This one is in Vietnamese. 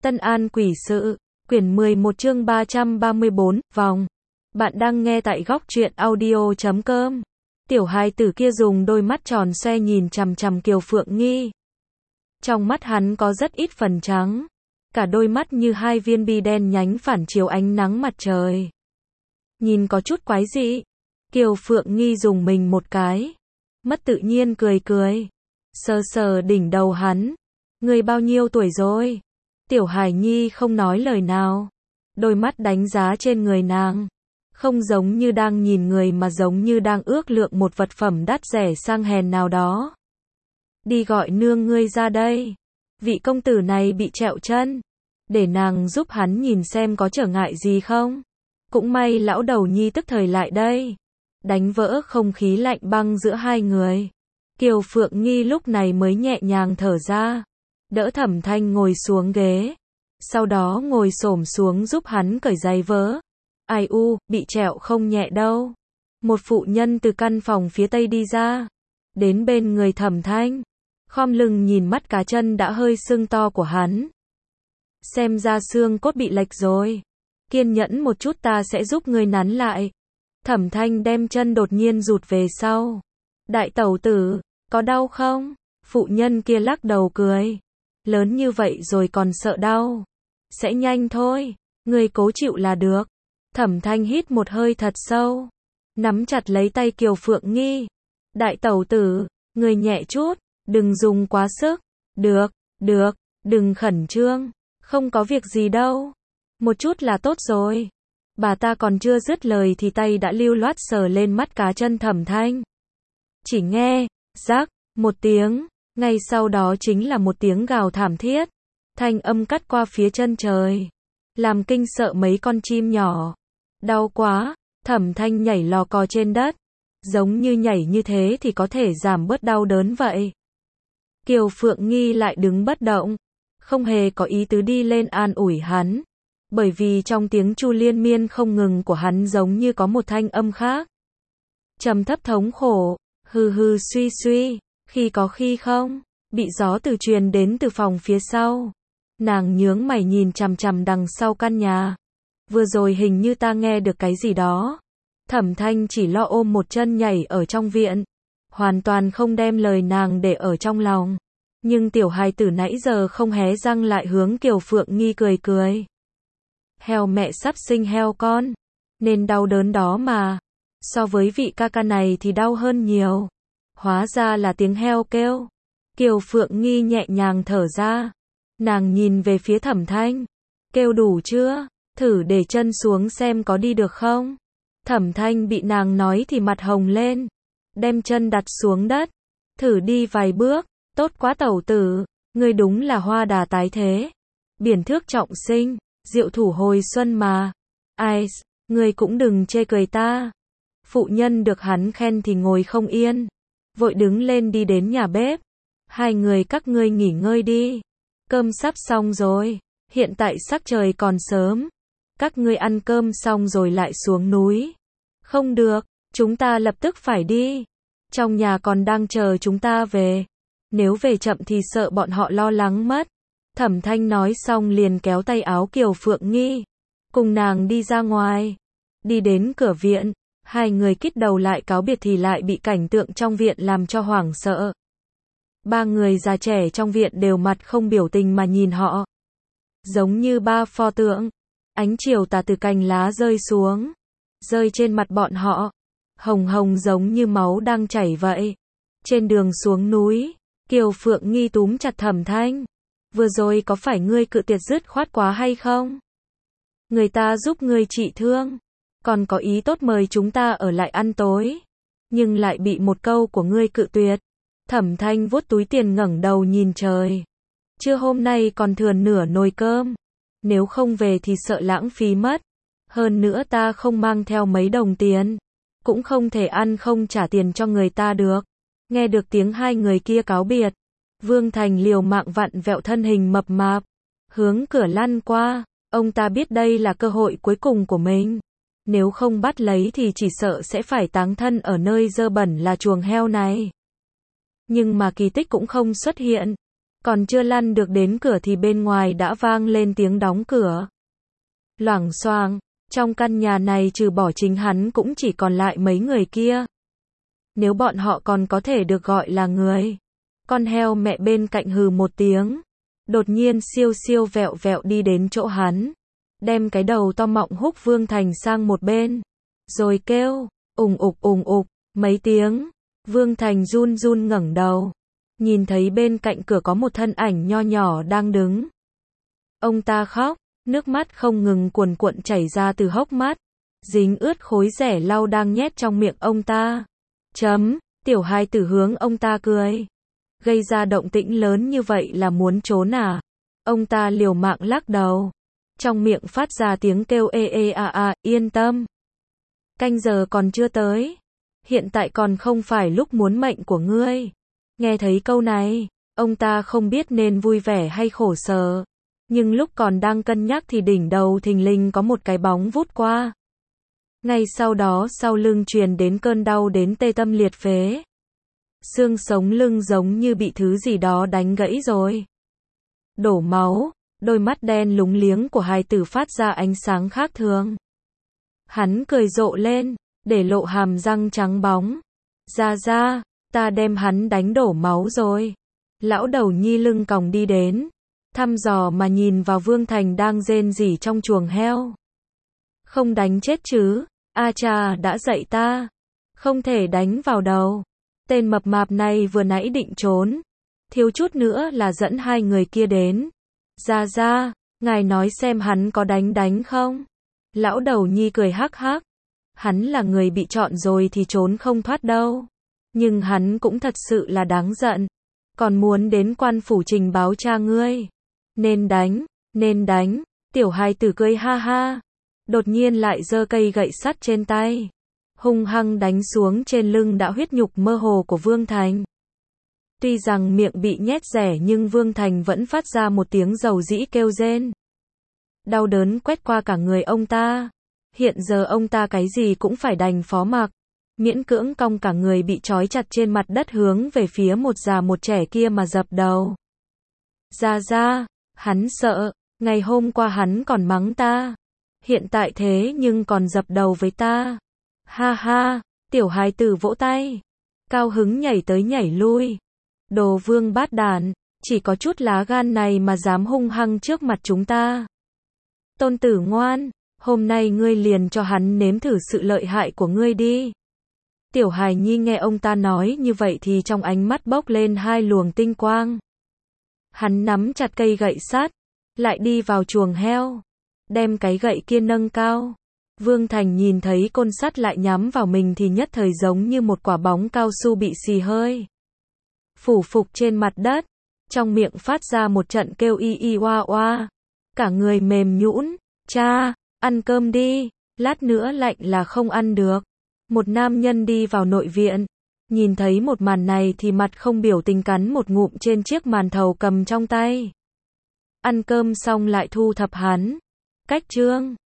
Tân An Quỷ Sự, quyển 11 chương 334, vòng. Bạn đang nghe tại góc truyện audio.com. Tiểu hài tử kia dùng đôi mắt tròn xoe nhìn chằm chằm Kiều Phượng Nghi. Trong mắt hắn có rất ít phần trắng. Cả đôi mắt như hai viên bi đen nhánh phản chiếu ánh nắng mặt trời. Nhìn có chút quái dị. Kiều Phượng Nghi dùng mình một cái. Mất tự nhiên cười cười. Sờ sờ đỉnh đầu hắn. Người bao nhiêu tuổi rồi? Tiểu Hải Nhi không nói lời nào. Đôi mắt đánh giá trên người nàng. Không giống như đang nhìn người mà giống như đang ước lượng một vật phẩm đắt rẻ sang hèn nào đó. Đi gọi nương ngươi ra đây. Vị công tử này bị trẹo chân. Để nàng giúp hắn nhìn xem có trở ngại gì không. Cũng may lão đầu nhi tức thời lại đây. Đánh vỡ không khí lạnh băng giữa hai người. Kiều Phượng Nghi lúc này mới nhẹ nhàng thở ra. Đỡ Thẩm Thanh ngồi xuống ghế. Sau đó ngồi xổm xuống giúp hắn cởi giày vớ. Ai u, bị trẹo không nhẹ đâu. Một phụ nhân từ căn phòng phía tây đi ra. Đến bên người Thẩm Thanh. Khom lưng nhìn mắt cá chân đã hơi sưng to của hắn. Xem ra xương cốt bị lệch rồi. Kiên nhẫn một chút ta sẽ giúp ngươi nắn lại. Thẩm Thanh đem chân đột nhiên rụt về sau. Đại tẩu tử, có đau không? Phụ nhân kia lắc đầu cười. Lớn như vậy rồi còn sợ đau. Sẽ nhanh thôi. Ngươi cố chịu là được. Thẩm Thanh hít một hơi thật sâu. Nắm chặt lấy tay Kiều Phượng Nghi. Đại tẩu tử, ngươi nhẹ chút. Đừng dùng quá sức. Được, đừng khẩn trương. Không có việc gì đâu. Một chút là tốt rồi. Bà ta còn chưa dứt lời thì tay đã lưu loát sờ lên mắt cá chân Thẩm Thanh. Chỉ nghe, rắc, một tiếng. Ngay sau đó chính là một tiếng gào thảm thiết. Thanh âm cắt qua phía chân trời. Làm kinh sợ mấy con chim nhỏ. Đau quá, Thẩm Thanh nhảy lò cò trên đất. Giống như nhảy như thế thì có thể giảm bớt đau đớn vậy. Kiều Phượng Nghi lại đứng bất động. Không hề có ý tứ đi lên an ủi hắn. Bởi vì trong tiếng chu liên miên không ngừng của hắn giống như có một thanh âm khác. Trầm thấp thống khổ, hừ hừ suy suy. Khi có khi không, bị gió từ truyền đến từ phòng phía sau. Nàng nhướng mày nhìn chằm chằm đằng sau căn nhà. Vừa rồi hình như ta nghe được cái gì đó. Thẩm Thanh chỉ lo ôm một chân nhảy ở trong viện. Hoàn toàn không đem lời nàng để ở trong lòng. Nhưng tiểu hài tử nãy giờ không hé răng lại hướng Kiều Phượng Nghi cười cười. Heo mẹ sắp sinh heo con. Nên đau đớn đó mà. So với vị ca ca này thì đau hơn nhiều. Hóa ra là tiếng heo kêu. Kiều Phượng Nghi nhẹ nhàng thở ra. Nàng nhìn về phía Thẩm Thanh. Kêu đủ chưa? Thử để chân xuống xem có đi được không? Thẩm Thanh bị nàng nói thì mặt hồng lên. Đem chân đặt xuống đất. Thử đi vài bước. Tốt quá tẩu tử. Ngươi đúng là hoa đà tái thế. Biển thước trọng sinh. Diệu thủ hồi xuân mà. Ai, ngươi cũng đừng chê cười ta. Phụ nhân được hắn khen thì ngồi không yên. Vội đứng lên đi đến nhà bếp. Hai người các ngươi nghỉ ngơi đi. Cơm sắp xong rồi. Hiện tại sắc trời còn sớm. Các ngươi ăn cơm xong rồi lại xuống núi. Không được, chúng ta lập tức phải đi. Trong nhà còn đang chờ chúng ta về. Nếu về chậm thì sợ bọn họ lo lắng mất. Thẩm Thanh nói xong liền kéo tay áo Kiều Phượng Nghi. Cùng nàng đi ra ngoài. Đi đến cửa viện. Hai người kít đầu lại cáo biệt thì lại bị cảnh tượng trong viện làm cho hoảng sợ. Ba người già trẻ trong viện đều mặt không biểu tình mà nhìn họ. Giống như ba pho tượng. Ánh chiều tà từ cành lá rơi xuống. Rơi trên mặt bọn họ. Hồng hồng giống như máu đang chảy vậy. Trên đường xuống núi. Kiều Phượng Nghi túm chặt Thẩm Thanh. Vừa rồi có phải ngươi cự tuyệt dứt khoát quá hay không? Người ta giúp ngươi trị thương. Còn có ý tốt mời chúng ta ở lại ăn tối. Nhưng lại bị một câu của ngươi cự tuyệt. Thẩm Thanh vuốt túi tiền ngẩng đầu nhìn trời. Trưa hôm nay còn thừa nửa nồi cơm. Nếu không về thì sợ lãng phí mất. Hơn nữa ta không mang theo mấy đồng tiền. Cũng không thể ăn không trả tiền cho người ta được. Nghe được tiếng hai người kia cáo biệt. Vương Thành liều mạng vặn vẹo thân hình mập mạp. Hướng cửa lăn qua. Ông ta biết đây là cơ hội cuối cùng của mình. Nếu không bắt lấy thì chỉ sợ sẽ phải táng thân ở nơi dơ bẩn là chuồng heo này. Nhưng mà kỳ tích cũng không xuất hiện. Còn chưa lăn được đến cửa thì bên ngoài đã vang lên tiếng đóng cửa. Loảng xoảng, trong căn nhà này trừ bỏ chính hắn cũng chỉ còn lại mấy người kia. Nếu bọn họ còn có thể được gọi là người. Con heo mẹ bên cạnh hừ một tiếng. Đột nhiên siêu siêu vẹo vẹo đi đến chỗ hắn. Đem cái đầu to mọng húc Vương Thành sang một bên. Rồi kêu, ùng ục, mấy tiếng. Vương Thành run run ngẩng đầu. Nhìn thấy bên cạnh cửa có một thân ảnh nho nhỏ đang đứng. Ông ta khóc, nước mắt không ngừng cuồn cuộn chảy ra từ hốc mắt. Dính ướt khối rẻ lau đang nhét trong miệng ông ta. Tiểu hài tử hướng ông ta cười. Gây ra động tĩnh lớn như vậy là muốn trốn à? Ông ta liều mạng lắc đầu. Trong miệng phát ra tiếng kêu yên tâm. Canh giờ còn chưa tới. Hiện tại còn không phải lúc muốn mệnh của ngươi. Nghe thấy câu này, ông ta không biết nên vui vẻ hay khổ sở. Nhưng lúc còn đang cân nhắc thì đỉnh đầu thình lình có một cái bóng vút qua. Ngay sau đó sau lưng truyền đến cơn đau đến tê tâm liệt phế. Xương sống lưng giống như bị thứ gì đó đánh gãy rồi. Đổ máu, đôi mắt đen lúng liếng của hài tử phát ra ánh sáng khác thường. Hắn cười rộ lên, để lộ hàm răng trắng bóng. Ra, ta đem hắn đánh đổ máu rồi. Lão đầu nhi lưng còng đi đến, thăm dò mà nhìn vào Vương Thành đang rên rỉ trong chuồng heo. Không đánh chết chứ, a cha đã dạy ta. Không thể đánh vào đầu. Tên mập mạp này vừa nãy định trốn. Thiếu chút nữa là dẫn hai người kia đến. Ra, ngài nói xem hắn có đánh không? Lão đầu nhi cười hắc hắc. Hắn là người bị chọn rồi thì trốn không thoát đâu. Nhưng hắn cũng thật sự là đáng giận. Còn muốn đến quan phủ trình báo cha ngươi. Nên đánh. Tiểu hài tử cười ha ha. Đột nhiên lại giơ cây gậy sắt trên tay. Hung hăng đánh xuống trên lưng đã huyết nhục mơ hồ của Vương Thành. Tuy rằng miệng bị nhét rẻ nhưng Vương Thành vẫn phát ra một tiếng dầu dĩ kêu rên. Đau đớn quét qua cả người ông ta. Hiện giờ ông ta cái gì cũng phải đành phó mặc. Miễn cưỡng cong cả người bị trói chặt trên mặt đất hướng về phía một già một trẻ kia mà dập đầu. Ra, hắn sợ, ngày hôm qua hắn còn mắng ta. Hiện tại thế nhưng còn dập đầu với ta. Ha, tiểu hài tử vỗ tay. Cao hứng nhảy tới nhảy lui. Đồ vương bát đản, chỉ có chút lá gan này mà dám hung hăng trước mặt chúng ta. Tôn tử ngoan, hôm nay ngươi liền cho hắn nếm thử sự lợi hại của ngươi đi. Tiểu hài nhi nghe ông ta nói như vậy thì trong ánh mắt bốc lên hai luồng tinh quang. Hắn nắm chặt cây gậy sắt, lại đi vào chuồng heo, đem cái gậy kia nâng cao. Vương Thành nhìn thấy côn sắt lại nhắm vào mình thì nhất thời giống như một quả bóng cao su bị xì hơi. Phủ phục trên mặt đất, trong miệng phát ra một trận kêu y oa oa. Cả người mềm nhũn. Cha, ăn cơm đi, lát nữa lạnh là không ăn được. Một nam nhân đi vào nội viện, nhìn thấy một màn này thì mặt không biểu tình cắn một ngụm trên chiếc màn thầu cầm trong tay. Ăn cơm xong lại thu thập hắn. Cách chương